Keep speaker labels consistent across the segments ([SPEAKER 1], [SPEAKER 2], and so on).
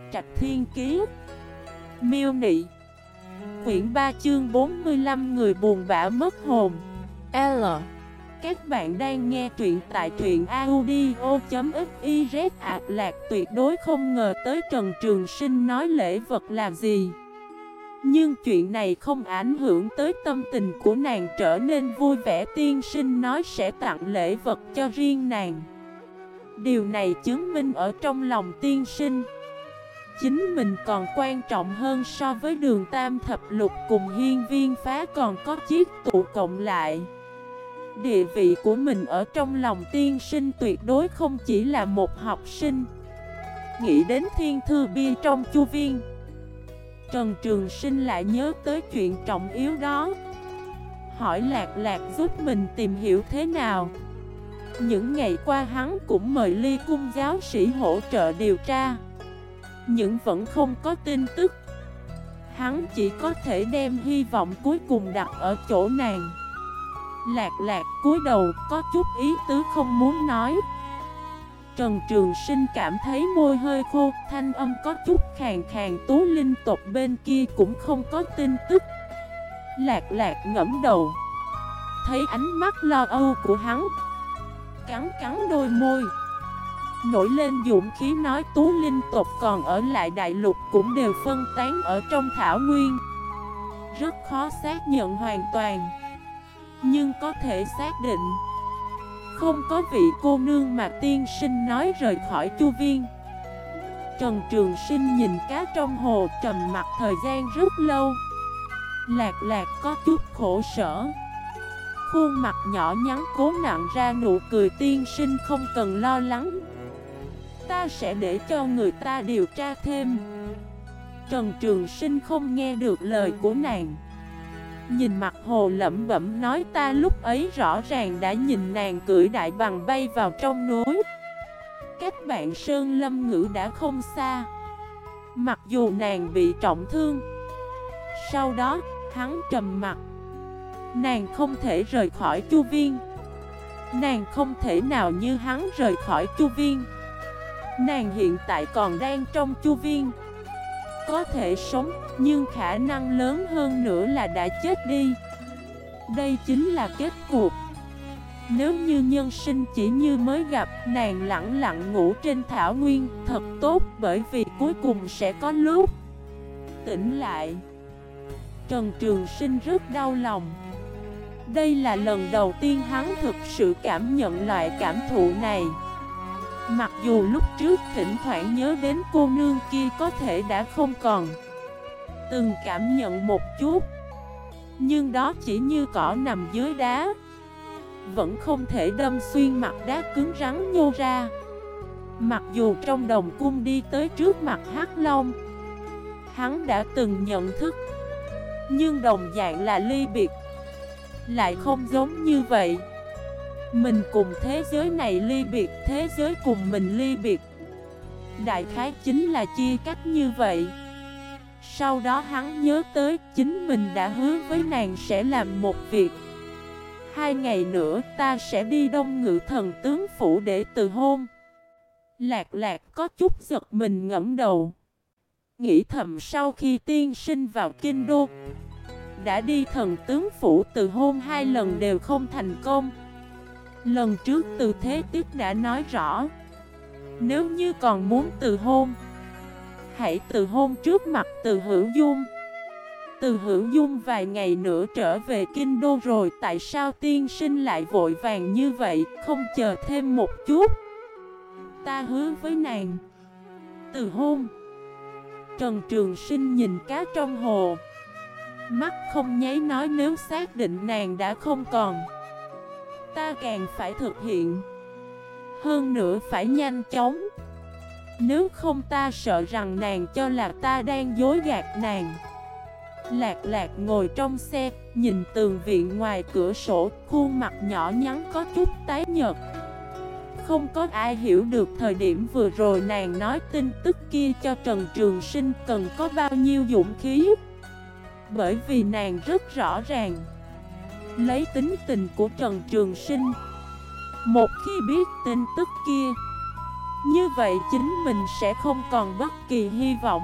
[SPEAKER 1] Trạch Thiên Kiế. Miêu Nị. Quyển 3 chương 45 người buồn bã mất hồn. L. Các bạn đang nghe truyện tại truyện audio.xyz. Lạc tuyệt đối không ngờ tới Trần Trường Sinh nói lễ vật là gì. Nhưng chuyện này không ảnh hưởng tới tâm tình của nàng trở nên vui vẻ. Tiên sinh nói sẽ tặng lễ vật cho riêng nàng. Điều này chứng minh ở trong lòng tiên sinh, chính mình còn quan trọng hơn so với Đường Tam Thập Lục cùng Hiên Viên Phá còn có chiếc tụ cộng lại. Địa vị của mình ở trong lòng tiên sinh tuyệt đối không chỉ là một học sinh. Nghĩ đến thiên thư bia trong chu viên, Trần Trường Sinh lại nhớ tới chuyện trọng yếu đó. Hỏi Lạc Lạc giúp mình tìm hiểu thế nào. Những ngày qua hắn cũng mời Ly Cung giáo sĩ hỗ trợ điều tra, nhưng vẫn không có tin tức. Hắn chỉ có thể đem hy vọng cuối cùng đặt ở chỗ nàng. Lạc Lạc cúi đầu có chút ý tứ không muốn nói. Trần Trường Sinh cảm thấy môi hơi khô, thanh âm có chút khàn khàn. Tú Linh tộc bên kia cũng không có tin tức. Lạc Lạc ngẫm đầu, thấy ánh mắt lo âu của hắn, cắn đôi môi, nổi lên dũng khí nói Tú Linh tộc còn ở lại đại lục cũng đều phân tán ở trong thảo nguyên. Rất khó xác nhận hoàn toàn, nhưng có thể xác định không có vị cô nương mà tiên sinh nói rời khỏi chu viên. Trần Trường Sinh nhìn cá trong hồ trầm mặt thời gian rất lâu. Lạc Lạc có chút khổ sở, khuôn mặt nhỏ nhắn cố nặn ra nụ cười. Tiên sinh không cần lo lắng, ta sẽ để cho người ta điều tra thêm. Trần Trường Sinh không nghe được lời của nàng, nhìn mặt hồ lẩm bẩm nói ta lúc ấy rõ ràng đã nhìn nàng cưỡi đại bằng bay vào trong núi. Cách bạn Sơn Lâm Ngữ đã không xa. Mặc dù nàng bị trọng thương. Sau đó hắn trầm mặt. Nàng không thể rời khỏi chu viên. Nàng không thể nào như hắn rời khỏi chu viên. Nàng hiện tại còn đang trong chu viên, có thể sống, nhưng khả năng lớn hơn nữa là đã chết đi. Đây chính là kết cục. Nếu như nhân sinh chỉ như mới gặp, nàng lặng lặng ngủ trên thảo nguyên, thật tốt, bởi vì cuối cùng sẽ có lúc tỉnh lại. Trần Trường Sinh rất đau lòng. Đây là lần đầu tiên hắn thực sự cảm nhận loại cảm thụ này. Mặc dù lúc trước thỉnh thoảng nhớ đến cô nương kia có thể đã không còn, từng cảm nhận một chút, nhưng đó chỉ như cỏ nằm dưới đá, vẫn không thể đâm xuyên mặt đá cứng rắn nhô ra. Mặc dù trong đồng cung đi tới trước mặt Hắc Long, hắn đã từng nhận thức, nhưng đồng dạng là ly biệt, lại không giống như vậy. Mình cùng thế giới này ly biệt, thế giới cùng mình ly biệt, đại khái chính là chia cách như vậy. Sau đó hắn nhớ tới chính mình đã hứa với nàng sẽ làm một việc. 2 ngày nữa ta sẽ đi Đông Ngự Thần tướng phủ để từ hôn. Lạc Lạc có chút giật mình ngẫm đầu, nghĩ thầm sau khi tiên sinh vào kinh đô, đã đi thần tướng phủ từ hôn 2 lần đều không thành công. Lần trước Từ Thế Tiếc đã nói rõ, nếu như còn muốn từ hôn, hãy từ hôn trước mặt Từ Hữu Dung. Từ Hữu Dung vài ngày nữa trở về kinh đô rồi, tại sao tiên sinh lại vội vàng như vậy, không chờ thêm một chút? Ta hứa với nàng từ hôn. Trần Trường Sinh nhìn cá trong hồ, mắt không nháy nói nếu xác định nàng đã không còn, ta càng phải thực hiện. Hơn nữa phải nhanh chóng. Nếu không ta sợ rằng nàng cho là ta đang dối gạt nàng. Lạc Lạc ngồi trong xe, nhìn tường viện ngoài cửa sổ, khuôn mặt nhỏ nhắn có chút tái nhợt. Không có ai hiểu được thời điểm vừa rồi nàng nói tin tức kia cho Trần Trường Sinh cần có bao nhiêu dũng khí. Bởi vì nàng rất rõ ràng, lấy tính tình của Trần Trường Sinh, một khi biết tin tức kia, Như vậy chính mình sẽ không còn bất kỳ hy vọng.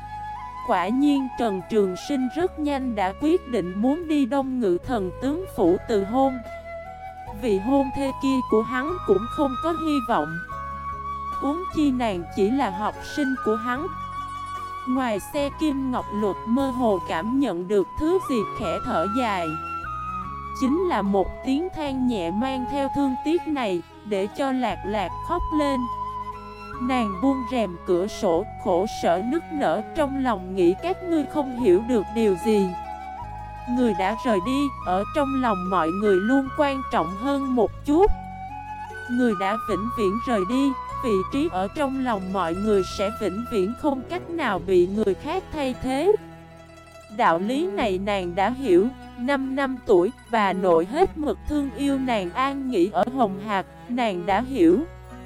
[SPEAKER 1] Quả nhiên Trần Trường Sinh rất nhanh đã quyết định muốn đi Đông Ngự Thần tướng phủ từ hôn. Vị hôn thê kia của hắn cũng không có hy vọng. Huống chi nàng chỉ là học sinh của hắn. Ngoài xe Kim Ngọc Luật mơ hồ cảm nhận được thứ gì khẽ thở dài. Chính là một tiếng than nhẹ mang theo thương tiếc này, để cho Lạc Lạc khóc lên. Nàng buông rèm cửa sổ, khổ sở nức nở, trong lòng nghĩ các ngươi không hiểu được điều gì. Người đã rời đi, ở trong lòng mọi người luôn quan trọng hơn một chút. Người đã vĩnh viễn rời đi, vị trí ở trong lòng mọi người sẽ vĩnh viễn không cách nào bị người khác thay thế. Đạo lý này nàng đã hiểu. 5 năm tuổi, bà nội hết mực thương yêu nàng an nghỉ ở Hồng Hạc, nàng đã hiểu.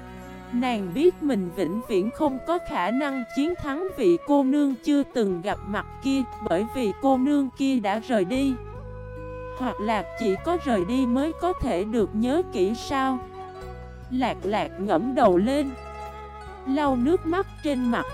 [SPEAKER 1] Nàng biết mình vĩnh viễn không có khả năng chiến thắng vị cô nương chưa từng gặp mặt kia, bởi vì cô nương kia đã rời đi. Hoặc là chỉ có rời đi mới có thể được nhớ kỹ sao? Lạc Lạc ngẫm đầu lên, lau nước mắt trên mặt,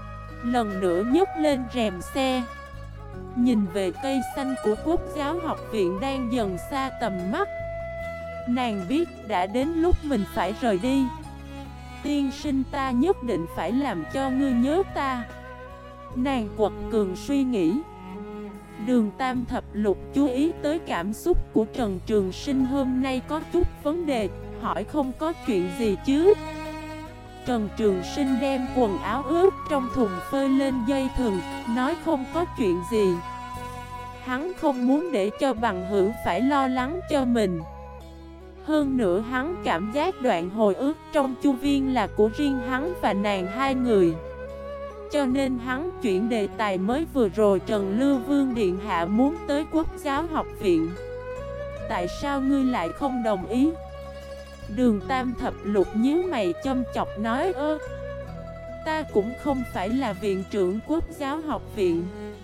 [SPEAKER 1] lần nữa nhấc lên rèm xe, nhìn về cây xanh của Quốc giáo học viện đang dần xa tầm mắt. Nàng biết đã đến lúc mình phải rời đi. Tiên sinh, ta nhất định phải làm cho ngươi nhớ ta. Nàng quật cường suy nghĩ. Đường Tam Thập Lục chú ý tới cảm xúc của Trần Trường Sinh hôm nay có chút vấn đề, hỏi không có chuyện gì chứ. Trần Trường Sinh đem quần áo ướt trong thùng phơi lên dây thừng, nói không có chuyện gì. Hắn không muốn để cho bằng hữu phải lo lắng cho mình. Hơn nữa hắn cảm giác đoạn hồi ức trong chu viên là của riêng hắn và nàng hai người. Cho nên hắn chuyển đề tài mới vừa rồi. Trần Lưu Vương Điện Hạ muốn tới Quốc giáo học viện. Tại sao ngươi lại không đồng ý? Đường Tam Thập Lục nhíu mày châm chọc nói ta cũng không phải là viện trưởng Quốc giáo học viện,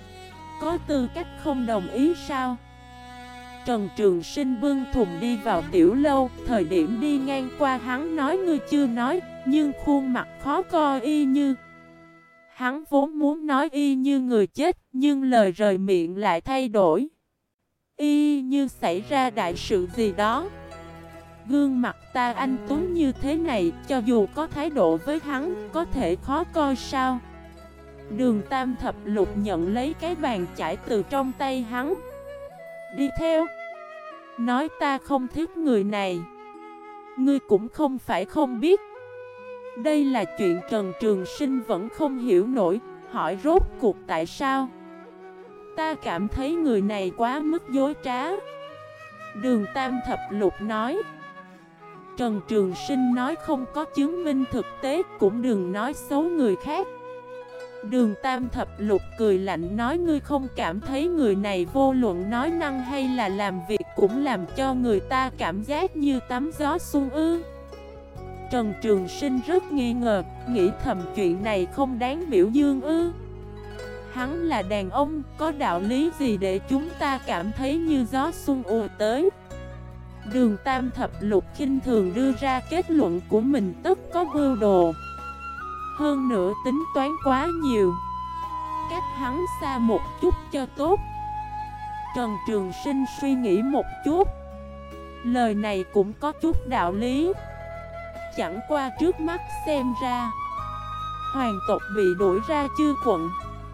[SPEAKER 1] có tư cách không đồng ý sao? Trần Trường Sinh bưng thùng đi vào tiểu lâu. Thời điểm đi ngang qua hắn nói ngươi chưa nói, nhưng khuôn mặt khó coi y như. Hắn vốn muốn nói y như người chết, nhưng lời rời miệng lại thay đổi. Y như xảy ra đại sự gì đó. Gương mặt ta anh tuấn như thế này, cho dù có thái độ với hắn, có thể khó coi sao? Đường Tam Thập Lục nhận lấy cái bàn chải từ trong tay hắn. Đi theo. Nói ta không thích người này. Ngươi cũng không phải không biết. Đây là chuyện Trần Trường Sinh vẫn không hiểu nổi, hỏi rốt cuộc tại sao. Ta cảm thấy người này quá mức dối trá. Đường Tam Thập Lục nói. Trần Trường Sinh nói không có chứng minh thực tế, cũng đừng nói xấu người khác. Đường Tam Thập Lục cười lạnh nói ngươi không cảm thấy người này vô luận nói năng hay là làm việc cũng làm cho người ta cảm giác như tắm gió xuân ư? Trần Trường Sinh rất nghi ngờ, nghĩ thầm chuyện này không đáng biểu dương ư? Hắn là đàn ông, có đạo lý gì để chúng ta cảm thấy như gió xuân ùa tới? Đường Tam Thập Lục khinh thường đưa ra kết luận của mình tất có mưu đồ. Hơn nữa tính toán quá nhiều. Cách hắn xa một chút cho tốt. Trần Trường Sinh suy nghĩ một chút. Lời này cũng có chút đạo lý. Chẳng qua trước mắt xem ra hoàng tộc bị đuổi ra Chư quận,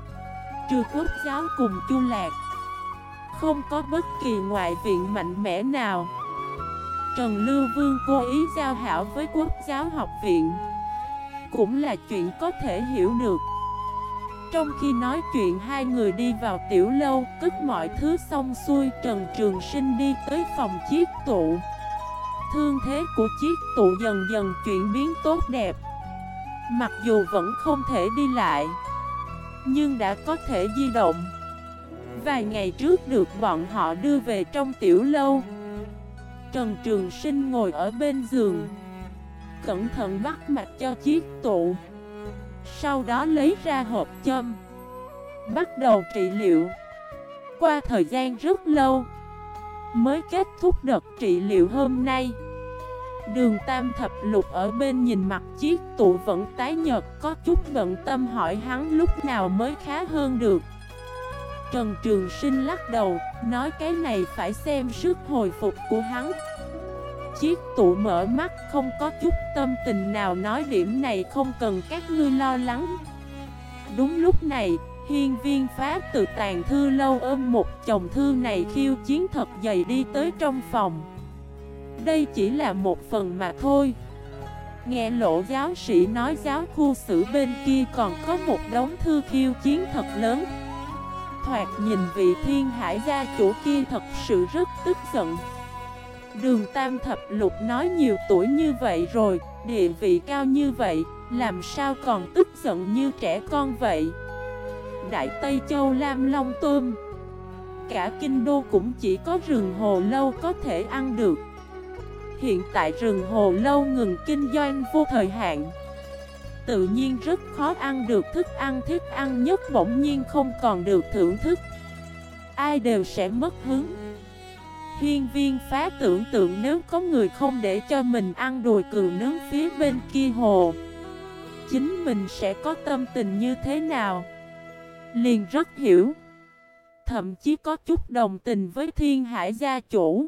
[SPEAKER 1] trừ Quốc giáo cùng Chu Lạc, không có bất kỳ ngoại viện mạnh mẽ nào. Trần Lưu Vương cố ý giao hảo với Quốc giáo học viện cũng là chuyện có thể hiểu được. Trong khi nói chuyện hai người đi vào tiểu lâu, cất mọi thứ xong xuôi, Trần Trường Sinh đi tới phòng chiết tụ. Thương thế của chiết tụ dần dần chuyển biến tốt đẹp. Mặc dù vẫn không thể đi lại, nhưng đã có thể di động. Vài ngày trước được bọn họ đưa về trong tiểu lâu. Trần Trường Sinh ngồi ở bên giường, cẩn thận bắt mạch cho chiết tụ. Sau đó lấy ra hộp châm, bắt đầu trị liệu. Qua thời gian rất lâu mới kết thúc đợt trị liệu hôm nay. Đường Tam Thập Lục ở bên nhìn mặt chiếc tụ vẫn tái nhợt, có chút bận tâm hỏi hắn lúc nào mới khá hơn được. Trần Trường Sinh lắc đầu, nói cái này phải xem sức hồi phục của hắn. Chiếc tụ mở mắt không có chút tâm tình nào nói điểm này không cần các ngươi lo lắng. Đúng lúc này, Hiên Viên Phá từ tàng thư lâu ôm một chồng thư này khiêu chiến thật dày đi tới trong phòng. Đây chỉ là một phần mà thôi. Nghe Lộ giáo sĩ nói giáo khu sử bên kia còn có một đống thư khiêu chiến thật lớn. Thoạt nhìn vị Thiên Hải gia chủ kia thật sự rất tức giận. Đường Tam Thập Lục nói nhiều tuổi như vậy rồi, địa vị cao như vậy, làm sao còn tức giận như trẻ con vậy. Đại Tây Châu Lam Long Tôm, cả kinh đô cũng chỉ có rừng Hồ Lâu có thể ăn được. Hiện tại rừng Hồ Lâu ngừng kinh doanh vô thời hạn, tự nhiên rất khó ăn được thức ăn nhất bỗng nhiên không còn được thưởng thức, ai đều sẽ mất hứng. Hiên Viên Phá tưởng tượng nếu có người không để cho mình ăn đùi cừu nướng phía bên kia hồ, chính mình sẽ có tâm tình như thế nào. Liền rất hiểu, thậm chí có chút đồng tình với Thiên Hải gia chủ.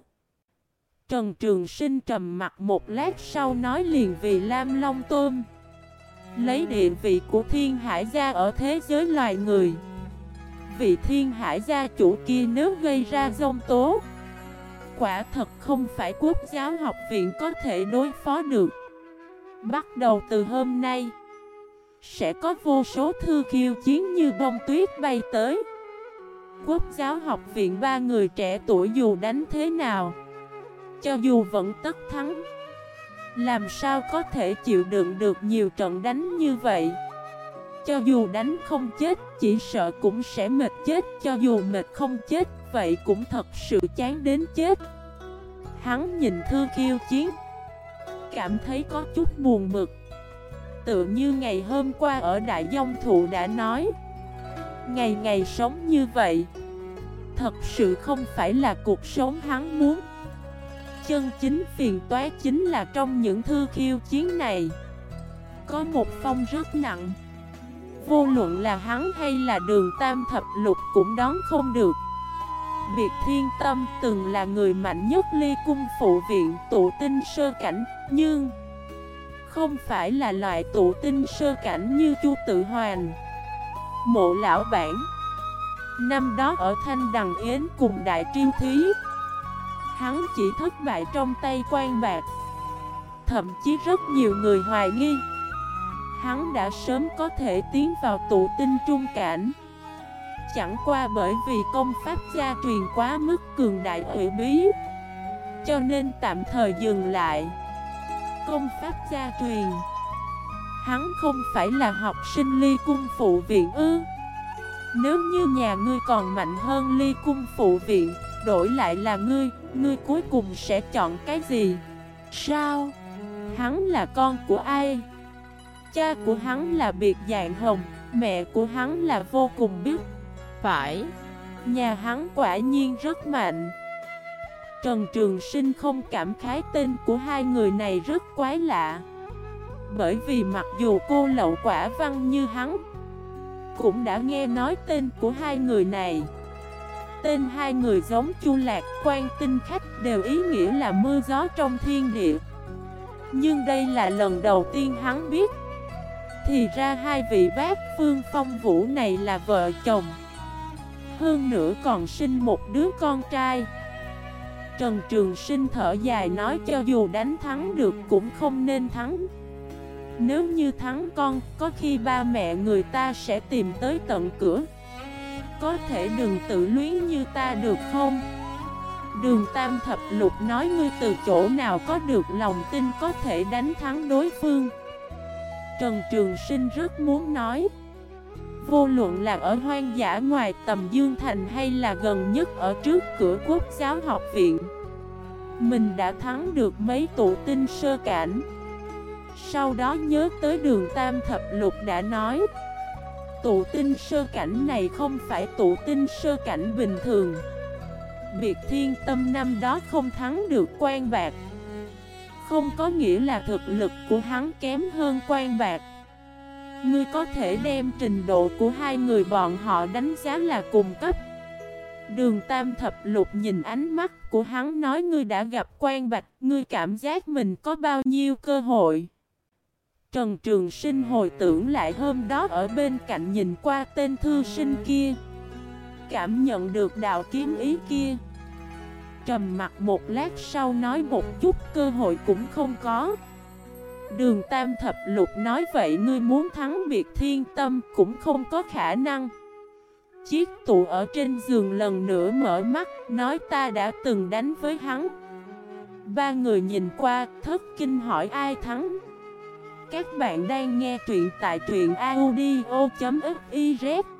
[SPEAKER 1] Trần Trường Sinh trầm mặt một lát sau nói liền vì Lam Long Tôm, lấy địa vị của Thiên Hải gia ở thế giới loài người, vị Thiên Hải gia chủ kia nếu gây ra giông tố, quả thật không phải Quốc giáo học viện có thể đối phó được. Bắt đầu từ hôm nay, sẽ có vô số thư khiêu chiến như bông tuyết bay tới. Quốc giáo học viện ba người trẻ tuổi dù đánh thế nào, cho dù vẫn tất thắng, làm sao có thể chịu đựng được nhiều trận đánh như vậy. Cho dù đánh không chết, chỉ sợ cũng sẽ mệt chết. Cho dù mệt không chết, vậy cũng thật sự chán đến chết. Hắn nhìn thư khiêu chiến, cảm thấy có chút buồn bực. Tự như ngày hôm qua ở Đại Dông Thụ đã nói, ngày ngày sống như vậy, thật sự không phải là cuộc sống hắn muốn. Chân chính phiền toái chính là trong những thư khiêu chiến này, có một phong rất nặng. Vô luận là hắn hay là Đường Tam Thập Lục cũng đón không được. Biệt Thiên Tâm từng là người mạnh nhất Ly Cung phụ viện tụ tinh sơ cảnh, nhưng không phải là loại tụ tinh sơ cảnh như Chu Tự Hoàn, Mộ Lão Bản. Năm đó ở Thanh Đằng Yến cùng Đại Triêu Thí, hắn chỉ thất bại trong tay Quan Bạc. Thậm chí rất nhiều người hoài nghi hắn đã sớm có thể tiến vào tụ tinh trung cảnh. Chẳng qua bởi vì công pháp gia truyền quá mức cường đại hủy bí, cho nên tạm thời dừng lại. Công pháp gia truyền, hắn không phải là học sinh Ly Cung phụ viện ư? Nếu như nhà ngươi còn mạnh hơn Ly Cung phụ viện, đổi lại là ngươi cuối cùng sẽ chọn cái gì? Sao? Hắn là con của ai? Cha của hắn là Biệt Dạng Hồng, mẹ của hắn là Vô Cùng Biết. Phải, nhà hắn quả nhiên rất mạnh. Trần Trường Sinh không cảm khái tên của hai người này rất quái lạ. Bởi vì mặc dù cô lậu quả văn như hắn, cũng đã nghe nói tên của hai người này. Tên hai người giống Chu Lạc, Quan Tinh Khách đều ý nghĩa là mưa gió trong thiên địa. Nhưng đây là lần đầu tiên hắn biết, thì ra hai vị bác Phương Phong Vũ này là vợ chồng, hơn nữa còn sinh một đứa con trai. Trần Trường Sinh thở dài nói cho dù đánh thắng được cũng không nên thắng. Nếu như thắng con, có khi ba mẹ người ta sẽ tìm tới tận cửa. Có thể đừng tự luyến như ta được không? Đường Tam Thập Lục nói ngươi từ chỗ nào có được lòng tin có thể đánh thắng đối phương. Trần Trường Sinh rất muốn nói, vô luận là ở hoang dã ngoài tầm Dương Thành hay là gần nhất ở trước cửa Quốc giáo học viện, mình đã thắng được mấy tụ tinh sơ cảnh. Sau đó nhớ tới Đường Tam Thập Lục đã nói, tụ tinh sơ cảnh này không phải tụ tinh sơ cảnh bình thường. Biệt Thiên Tâm năm đó không thắng được Quan Bạc, không có nghĩa là thực lực của hắn kém hơn Quan Bạc. Ngươi có thể đem trình độ của hai người bọn họ đánh giá là cùng cấp. Đường Tam Thập Lục nhìn ánh mắt của hắn nói ngươi đã gặp Quan Bạch, ngươi cảm giác mình có bao nhiêu cơ hội. Trần Trường Sinh hồi tưởng lại hôm đó ở bên cạnh nhìn qua tên thư sinh kia, cảm nhận được đạo kiếm ý kia. Trầm mặt một lát sau nói một chút cơ hội cũng không có. Đường Tam Thập Lục nói vậy ngươi muốn thắng Biệt Thiên Tâm cũng không có khả năng. Chiếc tụ ở trên giường lần nữa mở mắt, nói ta đã từng đánh với hắn. Ba người nhìn qua, thất kinh hỏi ai thắng. Các bạn đang nghe truyện tại truyện audio.fif